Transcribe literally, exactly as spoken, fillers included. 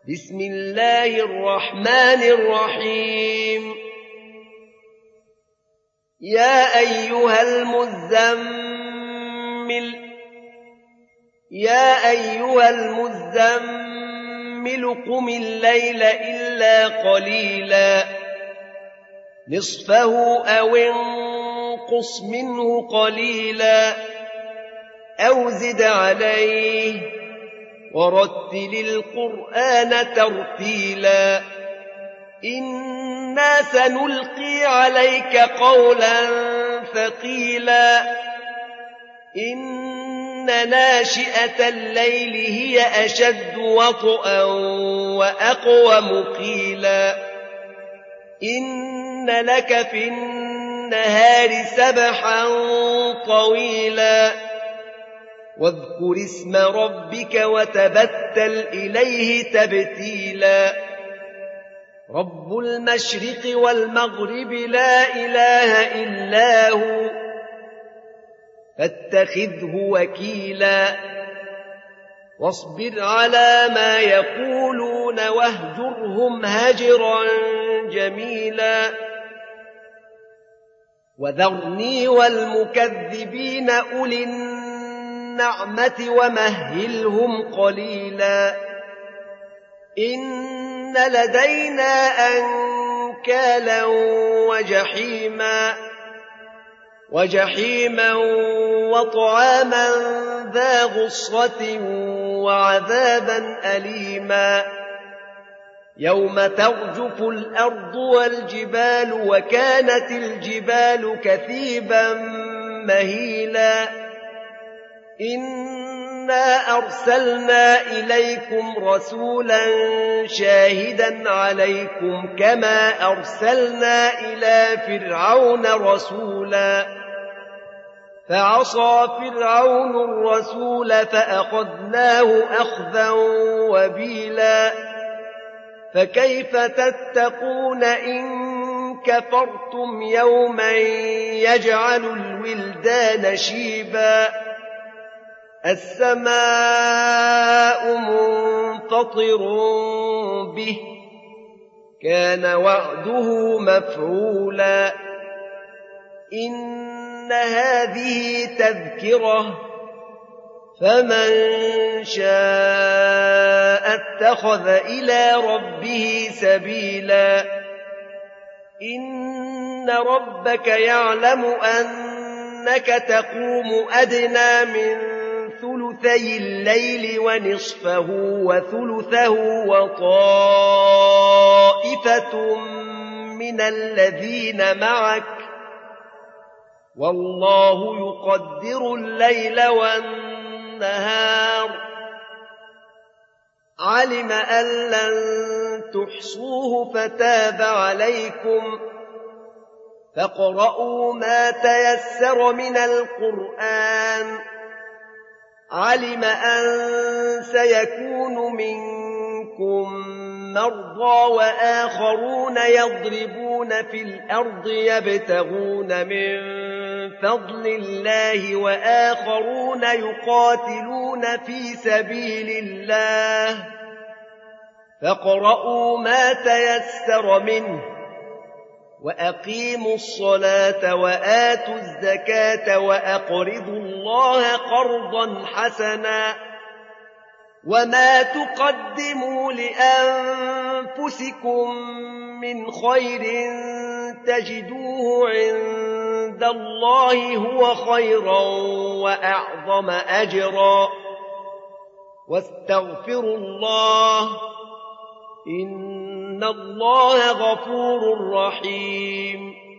بسم الله الرحمن الرحيم يا أيها المزمل يا أيها المزمل قم الليل إلا قليلا نصفه أو انقص منه قليلا أو زد عليه ورتل القرآن ترتيلا إنا سنلقي عليك قولا ثقيلا إن ناشئة الليل هي أشد وطئا وأقوم قيلا إن لك في النهار سبحا طويلا واذكر اسم ربك وتبتل إليه تبتيلا رب المشرق والمغرب لا إله إلا هو فاتخذه وكيلا واصبر على ما يقولون واهجرهم هجرا جميلا وذرني والمكذبين أولي النعمة ومهلهم قليلا إن لدينا أنكالا وجحيما وجحيما وطعاما ذا غصة وعذابا أليما يوم ترجف الأرض والجبال وكانت الجبال كثيبا مهيلا إنا أرسلنا إليكم رسولا شاهدا عليكم كما أرسلنا إلى فرعون رسولا فعصى فرعون الرسول فأخذناه أخذا وبيلا فكيف تتقون إن كفرتم يوما يجعل الولدان شيبا السماء منفطر به كان وعده مفعولا إن هذه تذكرة فمن شاء اتخذ إلى ربه سبيلا إن ربك يعلم أنك تقوم أدنى من ثلثي الليل ونصفه وثلثه وطائفة من الذين معك والله يقدر الليل والنهار علم أن لن تحصوه فتاب عليكم فاقرؤوا ما تيسر من القرآن علم أن سيكون منكم مرضى وآخرون يضربون في الأرض يبتغون من فضل الله وآخرون يقاتلون في سبيل الله فاقرؤوا ما تيسر منه وأقيموا الصلاة وآتوا الزكاة وأقرضوا الله قرضا حسنا وما تقدموا لأنفسكم من خير تجدوه عند الله هو خيرا وأعظم أجرا واستغفروا الله إن الله غفور رحيم